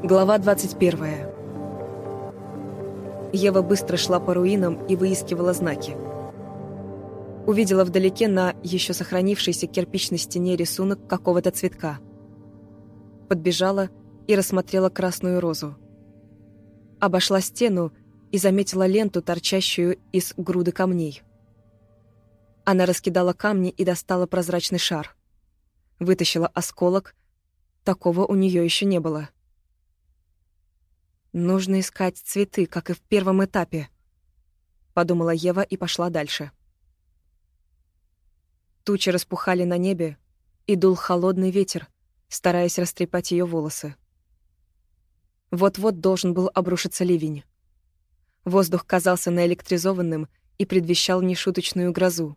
Глава 21. Ева быстро шла по руинам и выискивала знаки. Увидела вдалеке на еще сохранившейся кирпичной стене рисунок какого-то цветка. Подбежала и рассмотрела красную розу. Обошла стену и заметила ленту, торчащую из груды камней. Она раскидала камни и достала прозрачный шар. Вытащила осколок. Такого у нее еще не было. «Нужно искать цветы, как и в первом этапе», — подумала Ева и пошла дальше. Тучи распухали на небе, и дул холодный ветер, стараясь растрепать ее волосы. Вот-вот должен был обрушиться ливень. Воздух казался наэлектризованным и предвещал нешуточную грозу.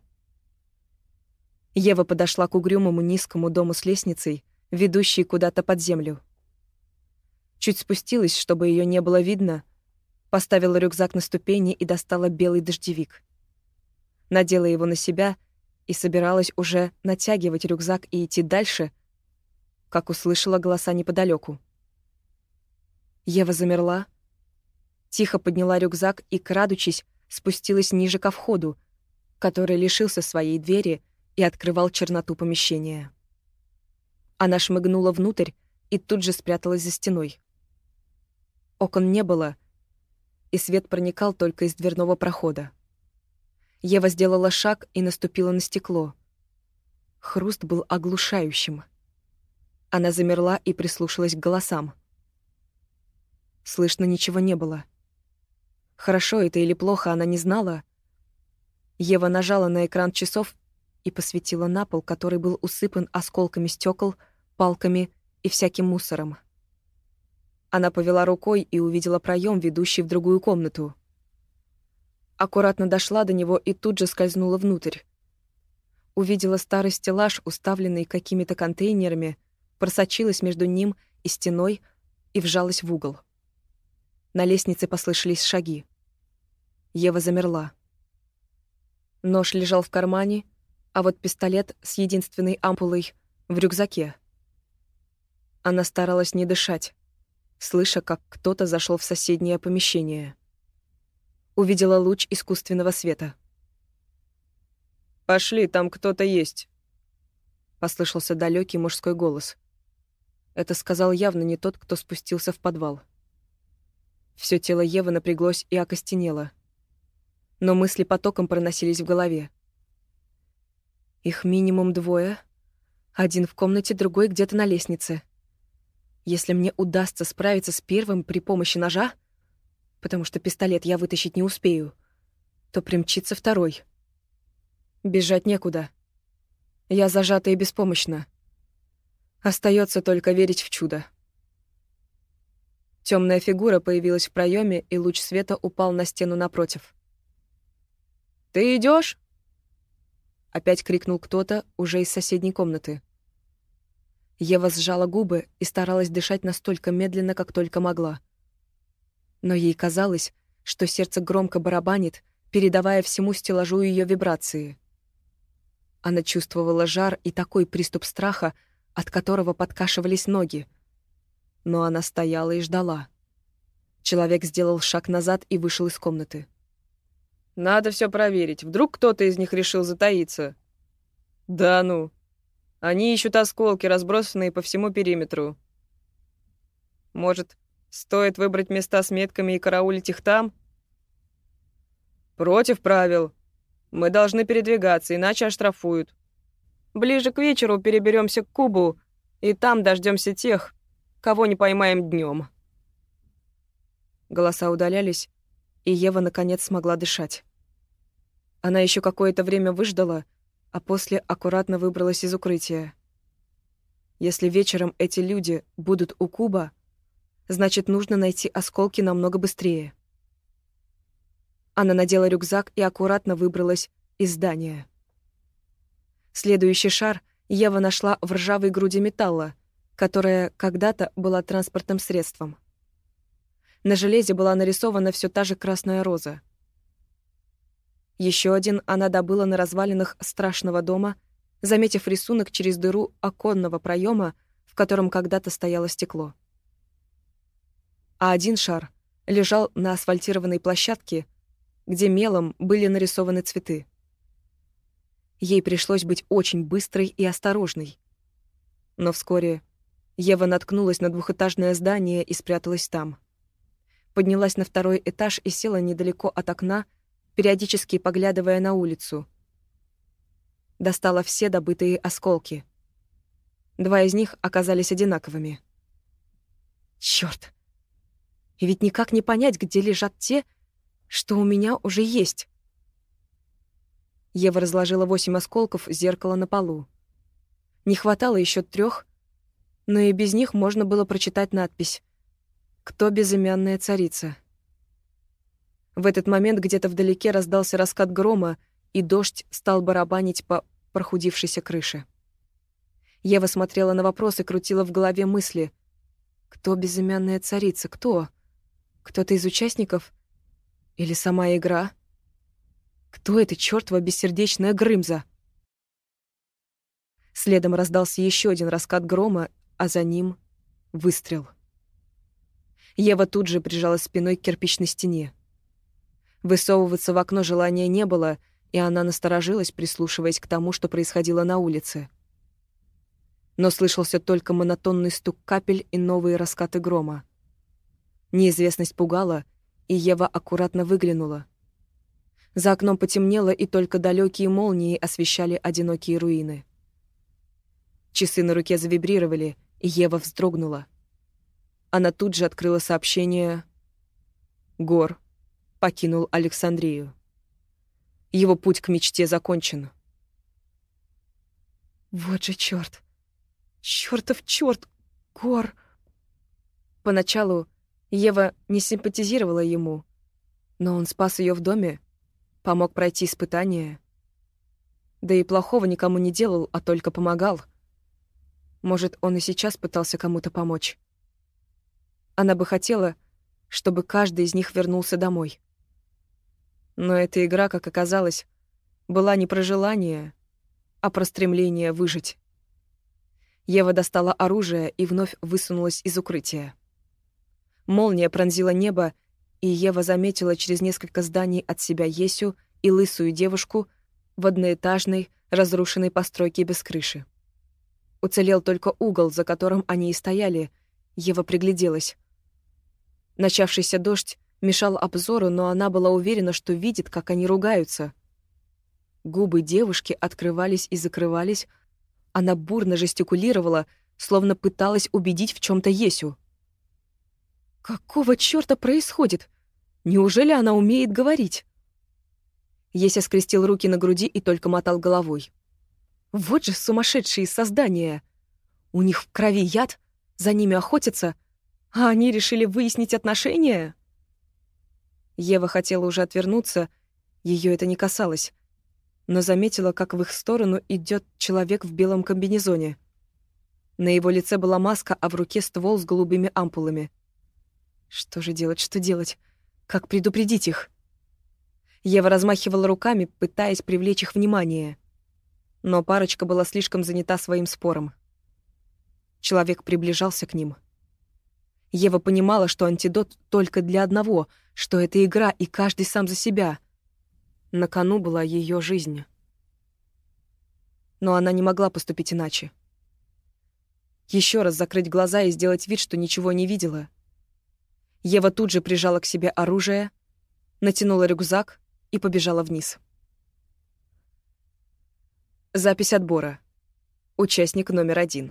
Ева подошла к угрюмому низкому дому с лестницей, ведущей куда-то под землю. Чуть спустилась, чтобы ее не было видно, поставила рюкзак на ступени и достала белый дождевик. Надела его на себя и собиралась уже натягивать рюкзак и идти дальше, как услышала голоса неподалеку. Ева замерла, тихо подняла рюкзак и, крадучись, спустилась ниже ко входу, который лишился своей двери и открывал черноту помещения. Она шмыгнула внутрь и тут же спряталась за стеной. Окон не было, и свет проникал только из дверного прохода. Ева сделала шаг и наступила на стекло. Хруст был оглушающим. Она замерла и прислушалась к голосам. Слышно ничего не было. Хорошо это или плохо, она не знала. Ева нажала на экран часов и посветила на пол, который был усыпан осколками стекол, палками и всяким мусором. Она повела рукой и увидела проем, ведущий в другую комнату. Аккуратно дошла до него и тут же скользнула внутрь. Увидела старый стеллаж, уставленный какими-то контейнерами, просочилась между ним и стеной и вжалась в угол. На лестнице послышались шаги. Ева замерла. Нож лежал в кармане, а вот пистолет с единственной ампулой в рюкзаке. Она старалась не дышать, слыша, как кто-то зашел в соседнее помещение. Увидела луч искусственного света. «Пошли, там кто-то есть», — послышался далекий мужской голос. Это сказал явно не тот, кто спустился в подвал. Все тело Евы напряглось и окостенело. Но мысли потоком проносились в голове. Их минимум двое. Один в комнате, другой где-то на лестнице. Если мне удастся справиться с первым при помощи ножа, потому что пистолет я вытащить не успею, то примчится второй. Бежать некуда. Я зажата и беспомощна. Остается только верить в чудо. Темная фигура появилась в проеме, и луч света упал на стену напротив. «Ты идешь? Опять крикнул кто-то уже из соседней комнаты. Ева сжала губы и старалась дышать настолько медленно, как только могла. Но ей казалось, что сердце громко барабанит, передавая всему стеллажу ее вибрации. Она чувствовала жар и такой приступ страха, от которого подкашивались ноги. Но она стояла и ждала. Человек сделал шаг назад и вышел из комнаты. «Надо все проверить. Вдруг кто-то из них решил затаиться?» «Да ну. Они ищут осколки, разбросанные по всему периметру. Может, стоит выбрать места с метками и караулить их там?» «Против правил. Мы должны передвигаться, иначе оштрафуют. Ближе к вечеру переберемся к кубу, и там дождемся тех, кого не поймаем днем». Голоса удалялись, и Ева наконец смогла дышать. Она еще какое-то время выждала, а после аккуратно выбралась из укрытия. Если вечером эти люди будут у куба, значит, нужно найти осколки намного быстрее. Она надела рюкзак и аккуратно выбралась из здания. Следующий шар Ева нашла в ржавой груди металла, которая когда-то была транспортным средством. На железе была нарисована все та же красная роза. Еще один она добыла на развалинах страшного дома, заметив рисунок через дыру оконного проема, в котором когда-то стояло стекло. а один шар лежал на асфальтированной площадке, где мелом были нарисованы цветы. Ей пришлось быть очень быстрой и осторожной. Но вскоре Ева наткнулась на двухэтажное здание и спряталась там. Поднялась на второй этаж и села недалеко от окна, периодически поглядывая на улицу. Достала все добытые осколки. 2 из них оказались одинаковыми. Чёрт! И ведь никак не понять, где лежат те, что у меня уже есть. Ева разложила 8 осколков зеркала на полу. Не хватало еще 3, но и без них можно было прочитать надпись «Кто безымянная царица?». В этот момент где-то вдалеке раздался раскат грома, и дождь стал барабанить по прохудившейся крыше. Ева смотрела на вопрос и крутила в голове мысли. Кто безымянная царица? Кто? Кто-то из участников? Или сама игра? Кто эта чёртова бессердечная Грымза? Следом раздался еще один раскат грома, а за ним — выстрел. Ева тут же прижалась спиной к кирпичной стене. Высовываться в окно желания не было, и она насторожилась, прислушиваясь к тому, что происходило на улице. Но слышался только монотонный стук капель и новые раскаты грома. Неизвестность пугала, и Ева аккуратно выглянула. За окном потемнело, и только далекие молнии освещали одинокие руины. Часы на руке завибрировали, и Ева вздрогнула. Она тут же открыла сообщение. Гор покинул Александрию. Его путь к мечте закончен. Вот же чёрт! Чёртов чёрт! Гор! Поначалу Ева не симпатизировала ему, но он спас её в доме, помог пройти испытание. Да и плохого никому не делал, а только помогал. Может, он и сейчас пытался кому-то помочь. Она бы хотела, чтобы каждый из них вернулся домой. Но эта игра, как оказалось, была не про желание, а про стремление выжить. Ева достала оружие и вновь высунулась из укрытия. Молния пронзила небо, и Ева заметила через несколько зданий от себя Есю и лысую девушку в одноэтажной, разрушенной постройке без крыши. Уцелел только угол, за которым они и стояли. Ева пригляделась. Начавшийся дождь мешал обзору, но она была уверена, что видит, как они ругаются. Губы девушки открывались и закрывались. Она бурно жестикулировала, словно пыталась убедить в чем-то Есю. Какого чёрта происходит? Неужели она умеет говорить? Еся скрестил руки на груди и только мотал головой. Вот же сумасшедшие создания! У них в крови яд, за ними охотятся, а они решили выяснить отношения? Ева хотела уже отвернуться, ее это не касалось, но заметила, как в их сторону идет человек в белом комбинезоне. На его лице была маска, а в руке ствол с голубыми ампулами. Что же делать, что делать? Как предупредить их? Ева размахивала руками, пытаясь привлечь их внимание. Но парочка была слишком занята своим спором. Человек приближался к ним. Ева понимала, что антидот только для одного, что это игра, и каждый сам за себя. На кону была ее жизнь. Но она не могла поступить иначе. Еще раз закрыть глаза и сделать вид, что ничего не видела. Ева тут же прижала к себе оружие, натянула рюкзак и побежала вниз. Запись отбора. Участник номер 1.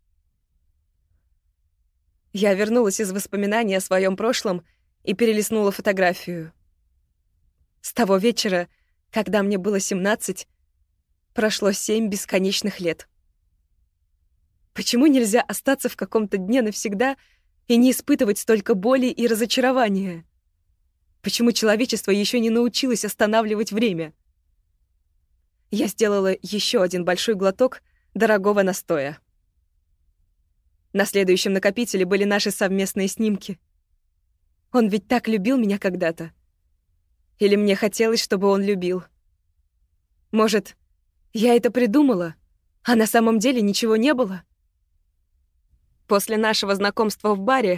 Я вернулась из воспоминаний о своем прошлом и перелистнула фотографию. С того вечера, когда мне было 17, прошло 7 бесконечных лет. Почему нельзя остаться в каком-то дне навсегда и не испытывать столько боли и разочарования? Почему человечество еще не научилось останавливать время? Я сделала еще один большой глоток дорогого настоя. На следующем накопителе были наши совместные снимки. Он ведь так любил меня когда-то. Или мне хотелось, чтобы он любил. Может, я это придумала, а на самом деле ничего не было? После нашего знакомства в баре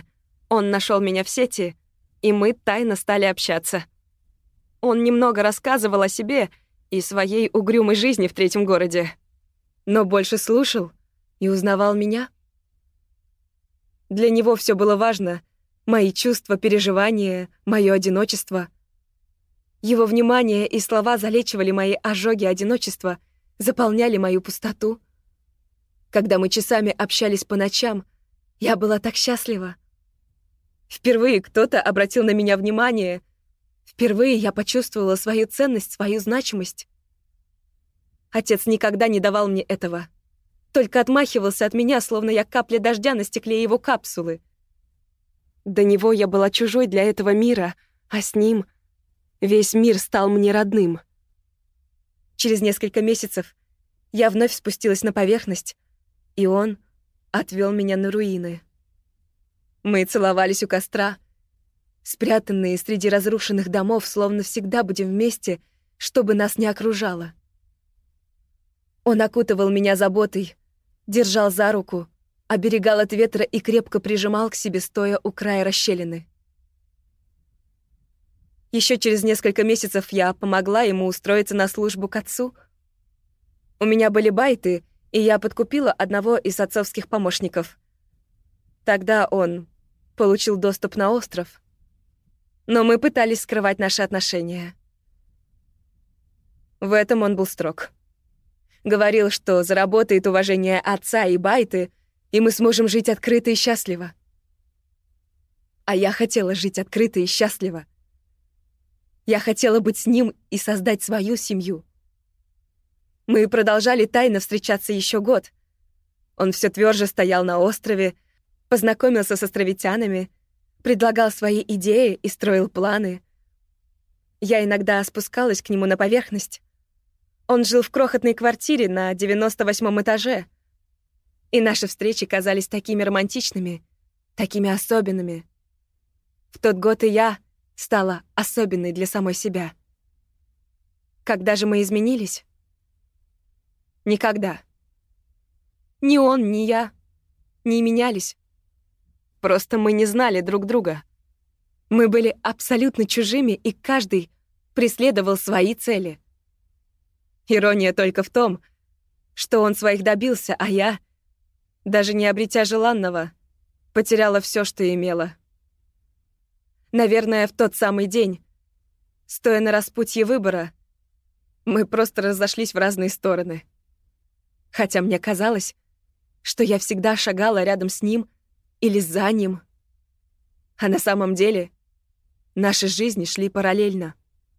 Он нашел меня в сети, и мы тайно стали общаться. Он немного рассказывал о себе и своей угрюмой жизни в третьем городе, но больше слушал и узнавал меня. Для него все было важно — мои чувства, переживания, мое одиночество. Его внимание и слова залечивали мои ожоги одиночества, заполняли мою пустоту. Когда мы часами общались по ночам, я была так счастлива. Впервые кто-то обратил на меня внимание. Впервые я почувствовала свою ценность, свою значимость. Отец никогда не давал мне этого. Только отмахивался от меня, словно я капля дождя на стекле его капсулы. До него я была чужой для этого мира, а с ним весь мир стал мне родным. Через несколько месяцев я вновь спустилась на поверхность, и он отвел меня на руины. Мы целовались у костра, спрятанные среди разрушенных домов, словно всегда будем вместе, чтобы нас не окружало. Он окутывал меня заботой, держал за руку, оберегал от ветра и крепко прижимал к себе, стоя у края расщелины. Еще через несколько месяцев я помогла ему устроиться на службу к отцу. У меня были байты, и я подкупила одного из отцовских помощников. Тогда он получил доступ на остров. Но мы пытались скрывать наши отношения. В этом он был строг. Говорил, что заработает уважение отца и байты, и мы сможем жить открыто и счастливо. А я хотела жить открыто и счастливо. Я хотела быть с ним и создать свою семью. Мы продолжали тайно встречаться еще год. Он все тверже стоял на острове, познакомился с островитянами, предлагал свои идеи и строил планы. Я иногда спускалась к нему на поверхность. Он жил в крохотной квартире на 98-м этаже. И наши встречи казались такими романтичными, такими особенными. В тот год и я стала особенной для самой себя. Когда же мы изменились? Никогда. Ни он, ни я не менялись. Просто мы не знали друг друга. Мы были абсолютно чужими, и каждый преследовал свои цели. Ирония только в том, что он своих добился, а я, даже не обретя желанного, потеряла все, что имела. Наверное, в тот самый день, стоя на распутье выбора, мы просто разошлись в разные стороны. Хотя мне казалось, что я всегда шагала рядом с ним или за ним. А на самом деле наши жизни шли параллельно.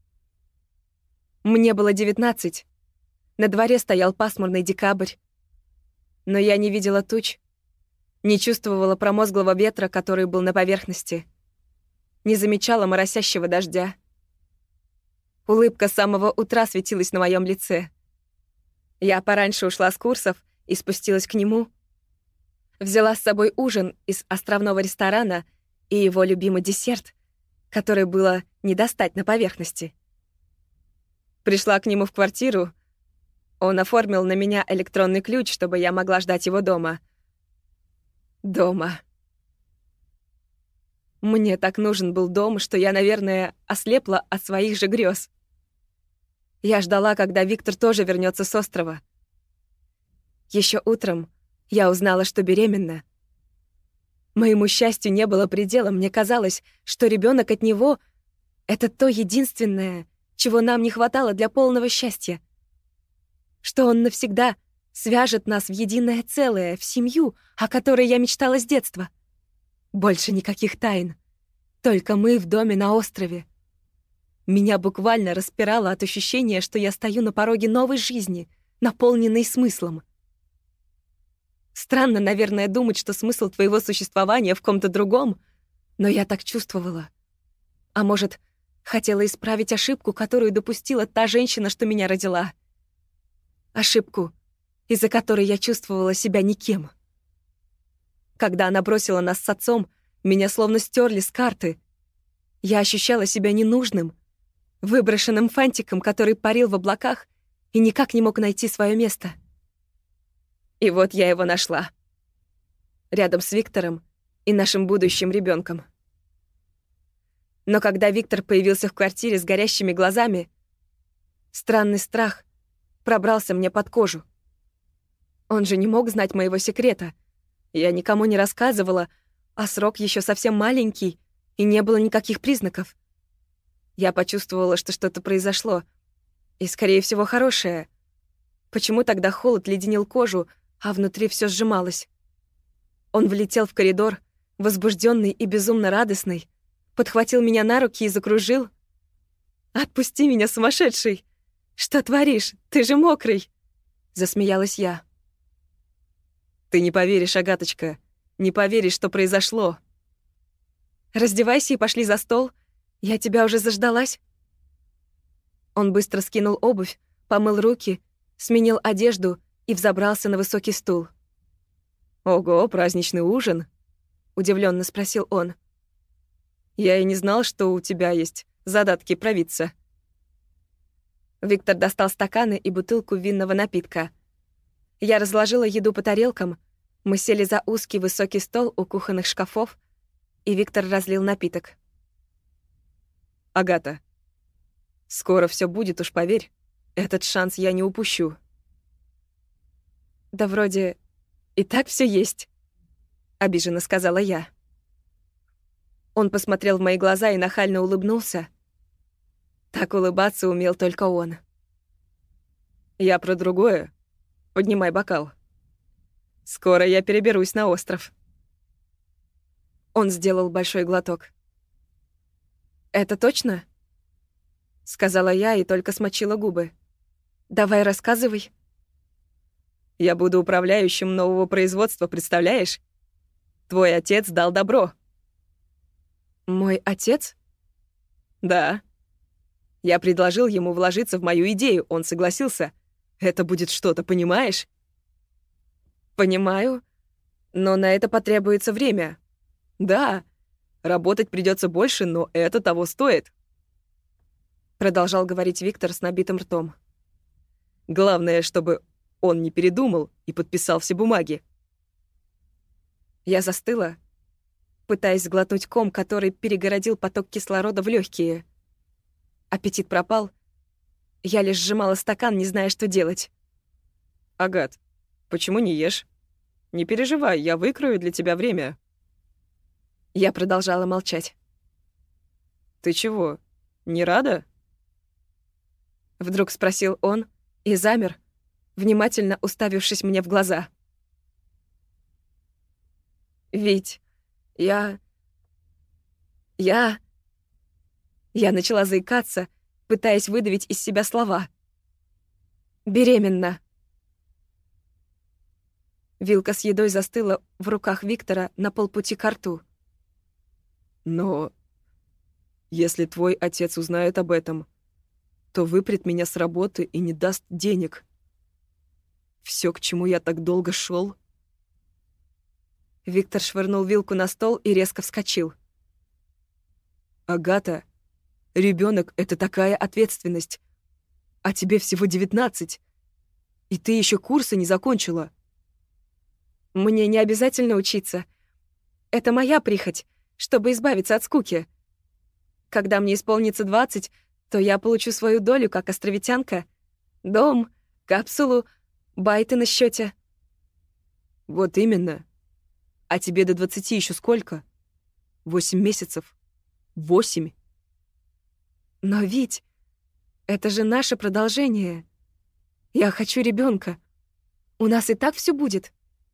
Мне было 19. На дворе стоял пасмурный декабрь. Но я не видела туч, не чувствовала промозглого ветра, который был на поверхности, не замечала моросящего дождя. Улыбка с самого утра светилась на моем лице. Я пораньше ушла с курсов и спустилась к нему. Взяла с собой ужин из островного ресторана и его любимый десерт, который было не достать на поверхности. Пришла к нему в квартиру. Он оформил на меня электронный ключ, чтобы я могла ждать его дома. Дома. Мне так нужен был дом, что я, наверное, ослепла от своих же грез. Я ждала, когда Виктор тоже вернется с острова. Еще утром я узнала, что беременна. Моему счастью не было предела. Мне казалось, что ребенок от него — это то единственное, чего нам не хватало для полного счастья. Что он навсегда свяжет нас в единое целое, в семью, о которой я мечтала с детства. Больше никаких тайн. Только мы в доме на острове. Меня буквально распирало от ощущения, что я стою на пороге новой жизни, наполненной смыслом. Странно, наверное, думать, что смысл твоего существования в ком-то другом, но я так чувствовала. А может, хотела исправить ошибку, которую допустила та женщина, что меня родила. Ошибку, из-за которой я чувствовала себя никем. Когда она бросила нас с отцом, меня словно стерли с карты. Я ощущала себя ненужным, выброшенным фантиком, который парил в облаках и никак не мог найти свое место. И вот я его нашла. Рядом с Виктором, и нашим будущим ребенком. Но когда Виктор появился в квартире с горящими глазами, странный страх пробрался мне под кожу. Он же не мог знать моего секрета. Я никому не рассказывала, а срок еще совсем маленький, и не было никаких признаков. Я почувствовала, что что-то произошло, и, скорее всего, хорошее. Почему тогда холод леденил кожу, а внутри все сжималось? Он влетел в коридор, возбужденный и безумно радостный, подхватил меня на руки и закружил. «Отпусти меня, сумасшедший! Что творишь? Ты же мокрый!» Засмеялась я. «Ты не поверишь, Агаточка, не поверишь, что произошло!» «Раздевайся и пошли за стол. Я тебя уже заждалась». Он быстро скинул обувь, помыл руки, сменил одежду и взобрался на высокий стул. «Ого, праздничный ужин?» — удивленно спросил он. «Я и не знал, что у тебя есть задатки провидца». Виктор достал стаканы и бутылку винного напитка. Я разложила еду по тарелкам, мы сели за узкий высокий стол у кухонных шкафов, и Виктор разлил напиток. «Агата, скоро все будет, уж поверь. Этот шанс я не упущу». «Да вроде и так все есть», — обиженно сказала я. Он посмотрел в мои глаза и нахально улыбнулся. Так улыбаться умел только он. «Я про другое. Поднимай бокал. Скоро я переберусь на остров». Он сделал большой глоток. «Это точно?» — сказала я и только смочила губы. «Давай рассказывай». «Я буду управляющим нового производства, представляешь? Твой отец дал добро». «Мой отец?» «Да. Я предложил ему вложиться в мою идею, он согласился. Это будет что-то, понимаешь?» «Понимаю, но на это потребуется время». «Да, работать придется больше, но это того стоит», — продолжал говорить Виктор с набитым ртом. «Главное, чтобы он не передумал и подписал все бумаги». Я застыла, пытаясь сглотнуть ком, который перегородил поток кислорода в легкие. Аппетит пропал. Я лишь сжимала стакан, не зная, что делать. «Агат, почему не ешь? Не переживай, я выкрою для тебя время». Я продолжала молчать. «Ты чего, не рада?» Вдруг спросил он и замер, внимательно уставившись мне в глаза. «Вить, Я начала заикаться, пытаясь выдавить из себя слова. «Беременна». Вилка с едой застыла в руках Виктора на полпути к рту. «Но если твой отец узнает об этом, то выпрет меня с работы и не даст денег. Все, к чему я так долго шел. Виктор швырнул вилку на стол и резко вскочил. «Агата, ребенок — это такая ответственность. А тебе всего 19. И ты еще курсы не закончила». «Мне не обязательно учиться. Это моя прихоть, чтобы избавиться от скуки. Когда мне исполнится 20, то я получу свою долю как островитянка. Дом, капсулу, байты на счете. «Вот именно. А тебе до 20 еще сколько? 8 месяцев. 8. «Но ведь это же наше продолжение. Я хочу ребенка. У нас и так все будет».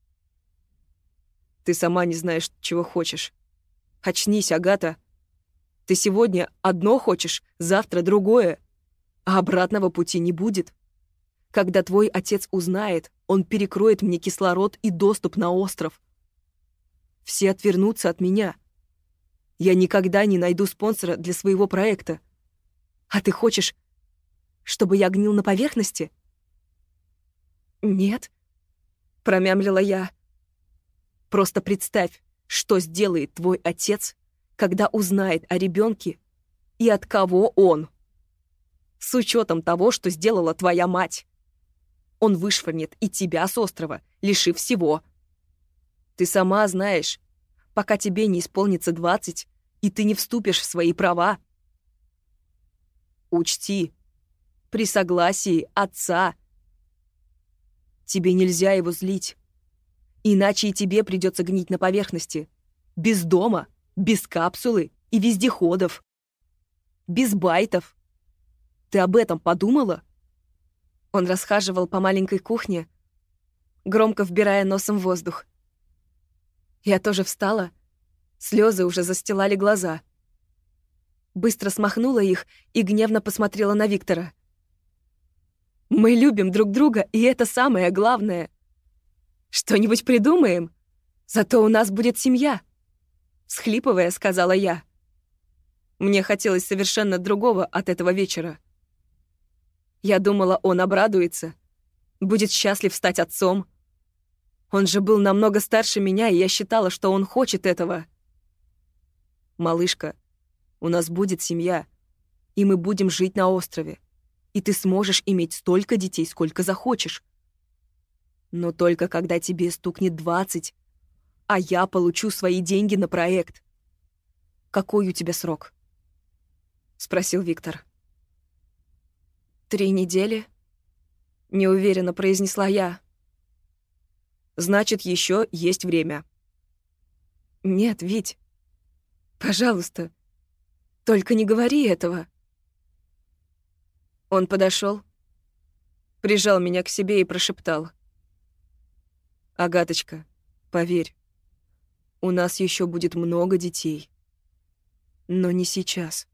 «Ты сама не знаешь, чего хочешь. Очнись, Агата. Ты сегодня одно хочешь, завтра другое. А обратного пути не будет. Когда твой отец узнает, он перекроет мне кислород и доступ на остров. Все отвернутся от меня. Я никогда не найду спонсора для своего проекта. А ты хочешь, чтобы я гнил на поверхности?» «Нет», — промямлила я. Просто представь, что сделает твой отец, когда узнает о ребенке и от кого он. С учетом того, что сделала твоя мать. Он вышвырнет и тебя с острова, лишив всего. Ты сама знаешь, пока тебе не исполнится 20, и ты не вступишь в свои права. Учти, при согласии отца тебе нельзя его злить, иначе и тебе придется гнить на поверхности. Без дома, без капсулы и вездеходов. Без байтов. Ты об этом подумала? Он расхаживал по маленькой кухне, громко вбирая носом воздух. Я тоже встала, слезы уже застилали глаза. Быстро смахнула их и гневно посмотрела на Виктора. «Мы любим друг друга, и это самое главное. Что-нибудь придумаем? Зато у нас будет семья», — всхлипывая, сказала я. Мне хотелось совершенно другого от этого вечера. Я думала, он обрадуется, будет счастлив стать отцом. Он же был намного старше меня, и я считала, что он хочет этого. «Малышка, у нас будет семья, и мы будем жить на острове, и ты сможешь иметь столько детей, сколько захочешь. Но только когда тебе стукнет 20, а я получу свои деньги на проект. Какой у тебя срок?» — спросил Виктор. 3 недели, — неуверенно произнесла я. «Значит, еще есть время». «Нет, Вить, пожалуйста, только не говори этого». Он подошел, прижал меня к себе и прошептал: «Агаточка, поверь, у нас еще будет много детей. Но не сейчас».